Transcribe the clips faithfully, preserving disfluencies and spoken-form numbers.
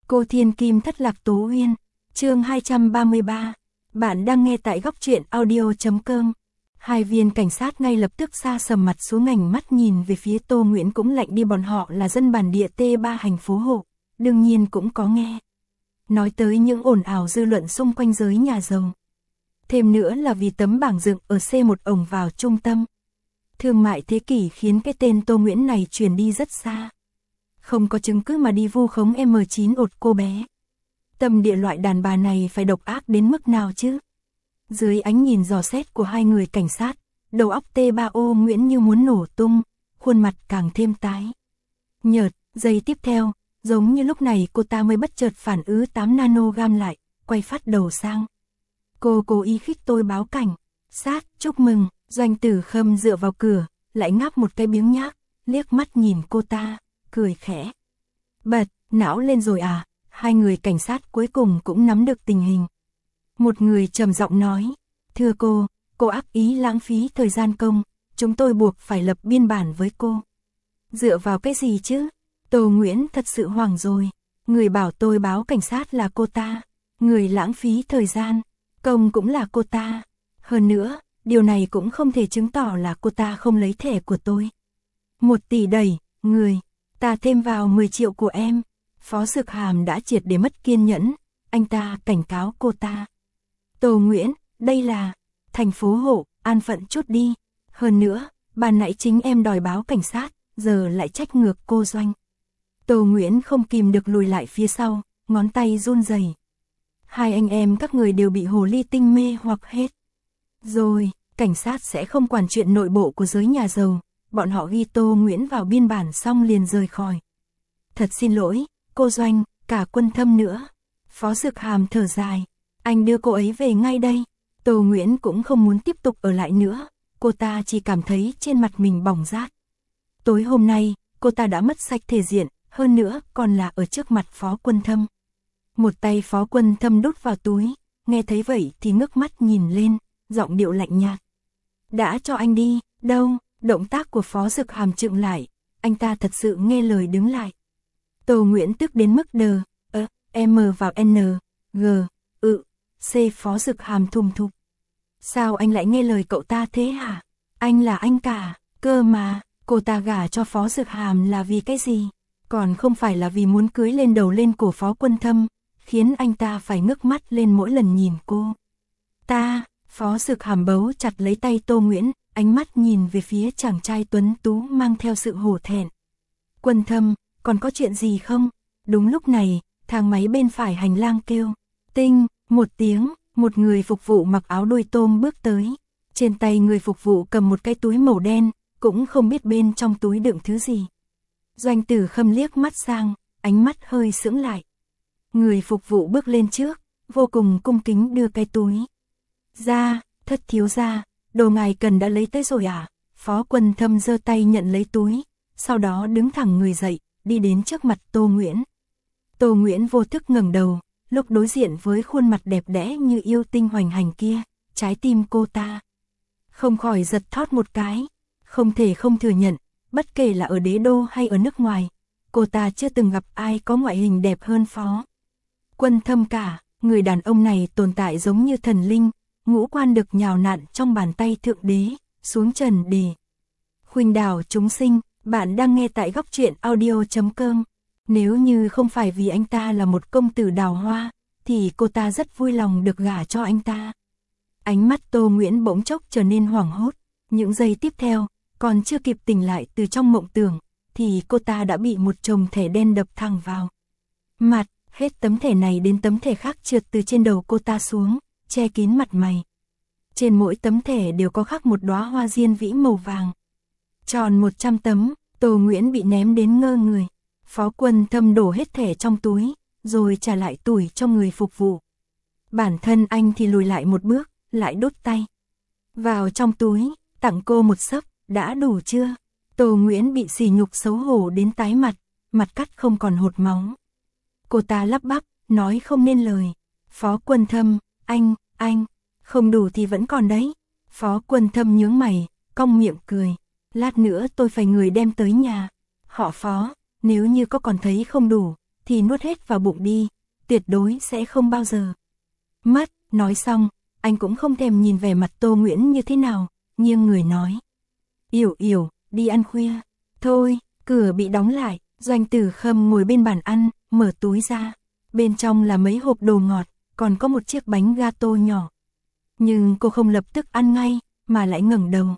Cô Thiên Kim thất lạc Tố Uyên, chương hai trăm ba mươi ba. Bạn đang nghe tại góc truyện audio chấm com. Hai viên cảnh sát ngay lập tức sa sầm mặt xuống, ngảnh mắt nhìn về phía Tô Nguyễn cũng lạnh đi. Bọn họ là dân bản địa T ba hành phố hộ, đương nhiên cũng có nghe nói tới những ồn ào dư luận xung quanh giới nhà giàu. Thêm nữa là vì tấm bảng dựng ở C một ổng vào trung tâm thương mại thế kỷ khiến cái tên Tô Nguyễn này truyền đi rất xa. Không có chứng cứ mà đi vu khống M chín ột cô bé. Tâm địa loại đàn bà này phải độc ác đến mức nào chứ? Dưới ánh nhìn dò xét của hai người cảnh sát, đầu óc T ba O Nguyễn như muốn nổ tung, khuôn mặt càng thêm tái nhợt. Giây tiếp theo, giống như lúc này cô ta mới bất chợt phản ứng tám nanogam lại, quay phát đầu sang. Cô cố ý khích tôi báo cảnh sát, chúc mừng. Doanh Tử Khâm dựa vào cửa, lại ngáp một cái biếng nhác, liếc mắt nhìn cô ta, cười khẽ. Bật, não lên rồi à? Hai người cảnh sát cuối cùng cũng nắm được tình hình. Một người trầm giọng nói, thưa cô, cô ác ý lãng phí thời gian công, chúng tôi buộc phải lập biên bản với cô. Dựa vào cái gì chứ? Tô Nguyễn thật sự hoảng rồi. Người bảo tôi báo cảnh sát là cô ta, người lãng phí thời gian công cũng là cô ta. Hơn nữa, điều này cũng không thể chứng tỏ là cô ta không lấy thẻ của tôi. Một tỷ đẩy, người, ta thêm vào mười triệu của em. Phó Sực Hàm đã triệt để mất kiên nhẫn, anh ta cảnh cáo cô ta. Tô Nguyễn, đây là thành phố hộ, an phận chút đi. Hơn nữa, ban nãy chính em đòi báo cảnh sát, giờ lại trách ngược cô Doanh. Tô Nguyễn không kìm được lùi lại phía sau, ngón tay run rẩy. Hai anh em các người đều bị hồ ly tinh mê hoặc hết rồi. Cảnh sát sẽ không quản chuyện nội bộ của giới nhà giàu. Bọn họ ghi Tô Nguyễn vào biên bản xong liền rời khỏi. Thật xin lỗi, cô Doanh, cả Quân Thâm nữa. Phó Sực Hàm thở dài. Anh đưa cô ấy về ngay đây. Tô Nguyễn cũng không muốn tiếp tục ở lại nữa. Cô ta chỉ cảm thấy trên mặt mình bỏng rát. Tối hôm nay, cô ta đã mất sạch thể diện, hơn nữa còn là ở trước mặt Phó Quân Thâm. Một tay Phó Quân Thâm đút vào túi, nghe thấy vậy thì ngước mắt nhìn lên, giọng điệu lạnh nhạt. Đã cho anh đi, đâu? Động tác của Phó Sực Hàm chững lại, anh ta thật sự nghe lời đứng lại. Tô Nguyễn tức đến mức đờ, ơ, M vào N, G, ự, C. Phó Sực Hàm thùng thục. Sao anh lại nghe lời cậu ta thế hả? Anh là anh cả, cơ mà, cô ta gả cho Phó Sực Hàm là vì cái gì? Còn không phải là vì muốn cưới lên đầu lên cổ Phó Quân Thâm, khiến anh ta phải ngước mắt lên mỗi lần nhìn cô ta. Phó Sực Hàm bấu chặt lấy tay Tô Nguyễn, ánh mắt nhìn về phía chàng trai tuấn tú mang theo sự hổ thẹn. Quân Thâm, còn có chuyện gì không? Đúng lúc này, thang máy bên phải hành lang kêu. Tinh, một tiếng, một người phục vụ mặc áo đuôi tôm bước tới. Trên tay người phục vụ cầm một cái túi màu đen, cũng không biết bên trong túi đựng thứ gì. Doanh Tử Khâm liếc mắt sang, ánh mắt hơi sững lại. Người phục vụ bước lên trước, vô cùng cung kính đưa cái túi ra. Thất thiếu gia, đồ ngài cần đã lấy tới rồi à? Phó Quân Thâm giơ tay nhận lấy túi, sau đó đứng thẳng người dậy, đi đến trước mặt Tô Nguyễn. Tô Nguyễn vô thức ngẩng đầu, lúc đối diện với khuôn mặt đẹp đẽ như yêu tinh hoành hành kia, trái tim cô ta không khỏi giật thót một cái. Không thể không thừa nhận, bất kể là ở đế đô hay ở nước ngoài, cô ta chưa từng gặp ai có ngoại hình đẹp hơn Phó Quân Thâm cả. Người đàn ông này tồn tại giống như thần linh, ngũ quan được nhào nặn trong bàn tay thượng đế, xuống trần để khuynh đảo chúng sinh. Bạn đang nghe tại góc truyện audio chấm com. Nếu như không phải vì anh ta là một công tử đào hoa, thì cô ta rất vui lòng được gả cho anh ta. Ánh mắt Tô Nguyễn bỗng chốc trở nên hoảng hốt. Những giây tiếp theo, còn chưa kịp tỉnh lại từ trong mộng tưởng, thì cô ta đã bị một chồng thẻ đen đập thẳng vào mặt. Hết tấm thẻ này đến tấm thẻ khác trượt từ trên đầu cô ta xuống, che kín mặt mày. Trên mỗi tấm thẻ đều có khắc một đóa hoa diên vĩ màu vàng. Tròn một trăm tấm, Tô Nguyễn bị ném đến ngơ người. Phó Quân Thâm đổ hết thẻ trong túi, rồi trả lại tủi cho người phục vụ. Bản thân anh thì lùi lại một bước, lại đút tay vào trong túi, tặng cô một xấp, đã đủ chưa? Tô Nguyễn bị sỉ nhục xấu hổ đến tái mặt, mặt cắt không còn hột máu. Cô ta lắp bắp, nói không nên lời. Phó Quân Thâm, anh, anh, không đủ thì vẫn còn đấy. Phó Quân Thâm nhướng mày, cong miệng cười. Lát nữa tôi phải người đem tới nhà họ Phó, nếu như có còn thấy không đủ, thì nuốt hết vào bụng đi, tuyệt đối sẽ không bao giờ mất. Nói xong, anh cũng không thèm nhìn vẻ mặt Tô Nguyễn như thế nào, nghiêng người nói. Yểu Yểu, đi ăn khuya. Thôi, cửa bị đóng lại, Doanh Tử Khâm ngồi bên bàn ăn, mở túi ra. Bên trong là mấy hộp đồ ngọt, còn có một chiếc bánh gato nhỏ. Nhưng cô không lập tức ăn ngay, mà lại ngẩng đầu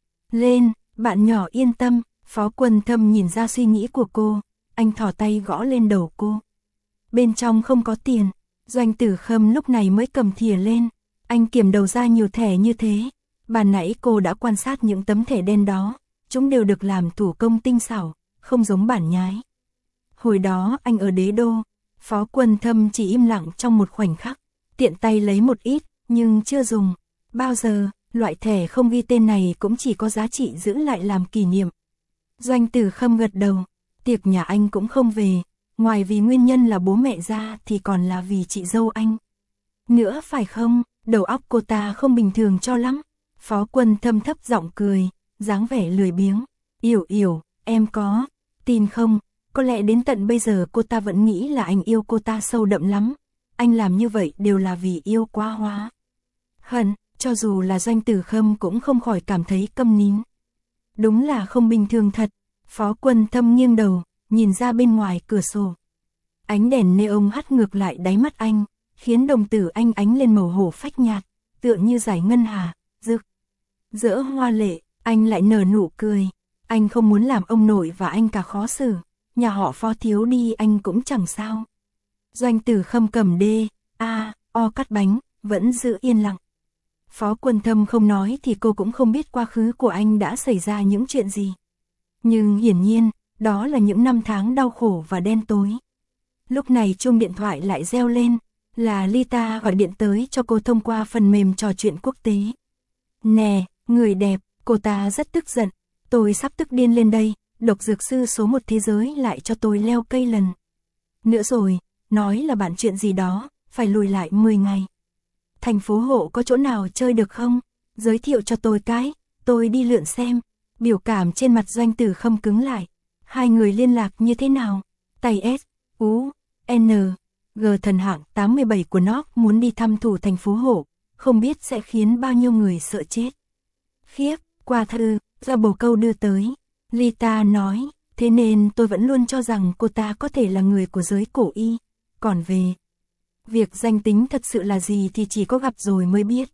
lên. Bạn nhỏ yên tâm. Phó Quân Thâm nhìn ra suy nghĩ của cô, anh thò tay gõ lên đầu cô. Bên trong không có tiền. Doanh Tử Khâm lúc này mới cầm thìa lên, anh kiểm đầu ra nhiều thẻ như thế. Ban nãy cô đã quan sát những tấm thẻ đen đó, chúng đều được làm thủ công tinh xảo, không giống bản nhái. Hồi đó anh ở Đế Đô, Phó Quân Thâm chỉ im lặng trong một khoảnh khắc, tiện tay lấy một ít, nhưng chưa dùng. Bao giờ, loại thẻ không ghi tên này cũng chỉ có giá trị giữ lại làm kỷ niệm. Doanh Tử Khâm gật đầu, tiệc nhà anh cũng không về, ngoài vì nguyên nhân là bố mẹ ra thì còn là vì chị dâu anh. Nữa phải không, đầu óc cô ta không bình thường cho lắm. Phó Quân Thâm thấp giọng cười, dáng vẻ lười biếng. Yểu Yểu, em có tin không? Có lẽ đến tận bây giờ cô ta vẫn nghĩ là anh yêu cô ta sâu đậm lắm. Anh làm như vậy đều là vì yêu quá hóa hận, cho dù là Doanh Tử Khâm cũng không khỏi cảm thấy câm nín. Đúng là không bình thường thật. Phó Quân Thâm nghiêng đầu, nhìn ra bên ngoài cửa sổ. Ánh đèn neon hắt ngược lại đáy mắt anh, khiến đồng tử anh ánh lên màu hổ phách nhạt, tựa như giải ngân hà, rực rỡ hoa lệ. Anh lại nở nụ cười. Anh không muốn làm ông nội và anh cả khó xử. Nhà họ Phó thiếu đi anh cũng chẳng sao. Doanh Tử Khâm cầm đê, a, o cắt bánh, vẫn giữ yên lặng. Phó Quân Thâm không nói thì cô cũng không biết quá khứ của anh đã xảy ra những chuyện gì. Nhưng hiển nhiên, đó là những năm tháng đau khổ và đen tối. Lúc này chuông điện thoại lại reo lên, là Lita gọi điện tới cho cô thông qua phần mềm trò chuyện quốc tế. Nè, người đẹp, cô ta rất tức giận, tôi sắp tức điên lên đây, độc dược sư số một thế giới lại cho tôi leo cây lần nữa rồi, nói là bạn chuyện gì đó, phải lùi lại mười ngày. Thành phố Hộ có chỗ nào chơi được không? Giới thiệu cho tôi cái, tôi đi lượn xem. Biểu cảm trên mặt Doanh Tử Khâm cứng lại. Hai người liên lạc như thế nào? Tay S, U, N, G thần hạng tám mươi bảy của nó muốn đi thăm thủ thành phố Hộ, không biết sẽ khiến bao nhiêu người sợ chết. Khiếp, qua thư, do bồ câu đưa tới. Lita nói, thế nên tôi vẫn luôn cho rằng cô ta có thể là người của giới cổ y. Còn về việc danh tính thật sự là gì thì chỉ có gặp rồi mới biết.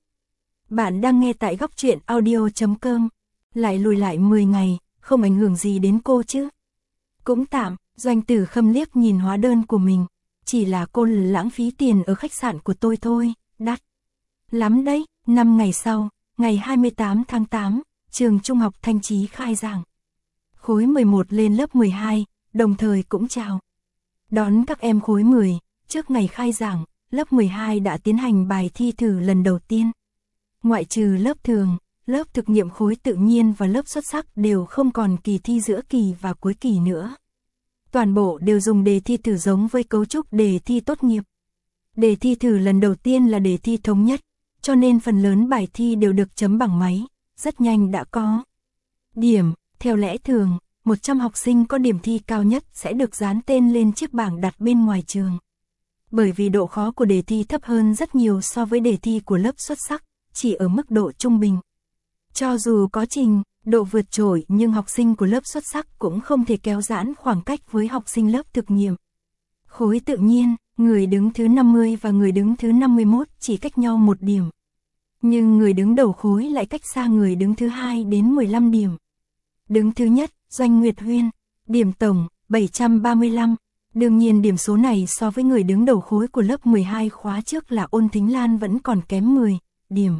Bạn đang nghe tại góc truyện audio chấm com. Lại lùi lại mười ngày, không ảnh hưởng gì đến cô chứ? Cũng tạm. Doanh Tử Khâm liếc nhìn hóa đơn của mình. Chỉ là cô lãng phí tiền ở khách sạn của tôi thôi, đắt lắm đấy. Năm ngày sau, ngày hai mươi tám tháng tám, trường Trung học Thanh Chí khai giảng. Khối mười một lên lớp mười hai, đồng thời cũng chào đón các em khối mười. Trước ngày khai giảng, lớp mười hai đã tiến hành bài thi thử lần đầu tiên. Ngoại trừ lớp thường, lớp thực nghiệm khối tự nhiên và lớp xuất sắc đều không còn kỳ thi giữa kỳ và cuối kỳ nữa. Toàn bộ đều dùng đề thi thử giống với cấu trúc đề thi tốt nghiệp. Đề thi thử lần đầu tiên là đề thi thống nhất, cho nên phần lớn bài thi đều được chấm bằng máy, rất nhanh đã có điểm. Theo lẽ thường, một trăm học sinh có điểm thi cao nhất sẽ được dán tên lên chiếc bảng đặt bên ngoài trường. Bởi vì độ khó của đề thi thấp hơn rất nhiều so với đề thi của lớp xuất sắc, chỉ ở mức độ trung bình. Cho dù có trình độ vượt trội nhưng học sinh của lớp xuất sắc cũng không thể kéo giãn khoảng cách với học sinh lớp thực nghiệm. Khối tự nhiên, người đứng thứ năm mươi và người đứng thứ năm mươi mốt chỉ cách nhau một điểm. Nhưng người đứng đầu khối lại cách xa người đứng thứ hai đến mười lăm điểm. Đứng thứ nhất, Doanh Nguyệt Huyên, điểm tổng bảy trăm ba mươi lăm. Đương nhiên điểm số này so với người đứng đầu khối của lớp mười hai khóa trước là Ôn Thính Lan vẫn còn kém mười điểm.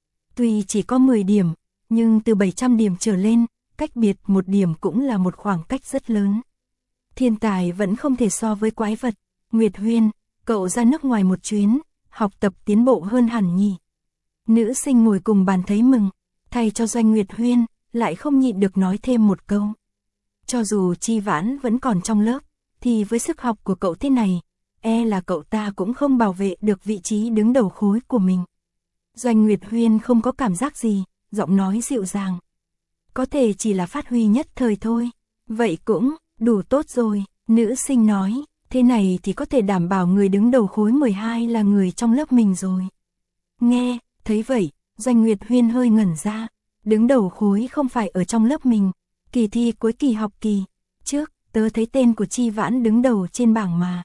Tuy chỉ có mười điểm, nhưng từ bảy trăm điểm trở lên, cách biệt một điểm cũng là một khoảng cách rất lớn. Thiên tài vẫn không thể so với quái vật. Nguyệt Huyên, cậu ra nước ngoài một chuyến, học tập tiến bộ hơn hẳn nhỉ. Nữ sinh ngồi cùng bàn thấy mừng, thay cho Doanh Nguyệt Huyên, lại không nhịn được nói thêm một câu. Cho dù Chi Vãn vẫn còn trong lớp, thì với sức học của cậu thế này, e là cậu ta cũng không bảo vệ được vị trí đứng đầu khối của mình. Doanh Nguyệt Huyên không có cảm giác gì, giọng nói dịu dàng. Có thể chỉ là phát huy nhất thời thôi, vậy cũng đủ tốt rồi, nữ sinh nói. Thế này thì có thể đảm bảo người đứng đầu khối mười hai là người trong lớp mình rồi. Nghe, thấy vậy, Doanh Nguyệt Huyên hơi ngẩn ra. Đứng đầu khối không phải ở trong lớp mình. Kỳ thi cuối kỳ học kỳ trước, tớ thấy tên của Chi Vãn đứng đầu trên bảng mà.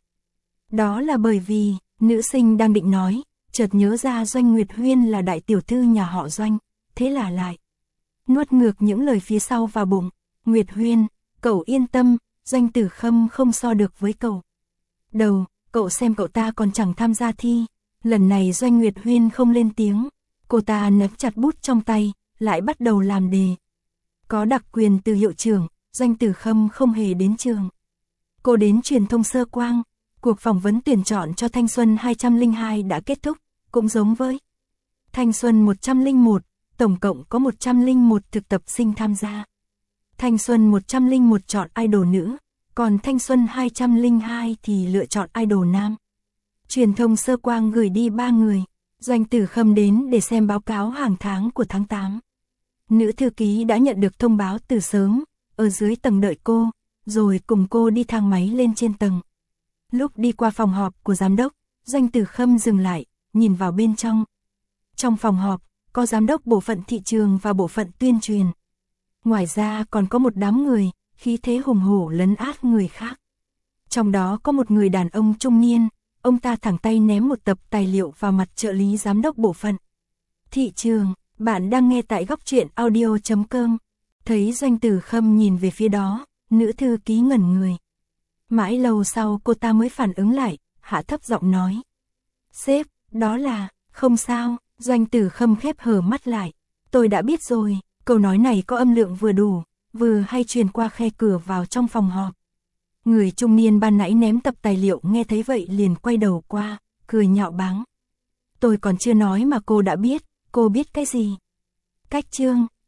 Đó là bởi vì, nữ sinh đang định nói, chợt nhớ ra Doanh Nguyệt Huyên là đại tiểu thư nhà họ Doanh, thế là lại nuốt ngược những lời phía sau vào bụng. Nguyệt Huyên, cậu yên tâm, Doanh Tử Khâm không so được với cậu. Đầu, cậu xem cậu ta còn chẳng tham gia thi. Lần này Doanh Nguyệt Huyên không lên tiếng, cô ta nắm chặt bút trong tay, lại bắt đầu làm đề. Có đặc quyền từ hiệu trưởng, Doanh Tử Khâm không hề đến trường. Cô đến truyền thông Sơ Quang, cuộc phỏng vấn tuyển chọn cho Thanh Xuân hai không không hai đã kết thúc, cũng giống với Thanh Xuân một không không một, tổng cộng có một trăm lẻ một thực tập sinh tham gia. Thanh Xuân một không không một chọn idol nữ, còn Thanh Xuân hai không không hai thì lựa chọn idol nam. Truyền thông Sơ Quang gửi đi ba người, Doanh Tử Khâm đến để xem báo cáo hàng tháng của tháng tám. Nữ thư ký đã nhận được thông báo từ sớm, ở dưới tầng đợi cô, rồi cùng cô đi thang máy lên trên tầng. Lúc đi qua phòng họp của giám đốc, Doanh Tử Khâm dừng lại, nhìn vào bên trong. Trong phòng họp, có giám đốc bộ phận thị trường và bộ phận tuyên truyền. Ngoài ra còn có một đám người, khí thế hùng hổ lấn át người khác. Trong đó có một người đàn ông trung niên, ông ta thẳng tay ném một tập tài liệu vào mặt trợ lý giám đốc bộ phận thị trường. Bạn đang nghe tại góc truyện audio chấm com. Thấy Doanh Tử Khâm nhìn về phía đó, nữ thư ký ngẩn người. Mãi lâu sau cô ta mới phản ứng lại, hạ thấp giọng nói. Sếp, đó là, không sao, Doanh Tử Khâm khép hờ mắt lại. Tôi đã biết rồi, câu nói này có âm lượng vừa đủ, vừa hay truyền qua khe cửa vào trong phòng họp. Người trung niên ban nãy ném tập tài liệu nghe thấy vậy liền quay đầu qua, cười nhạo báng. Tôi còn chưa nói mà cô đã biết, cô biết cái gì? Cách chương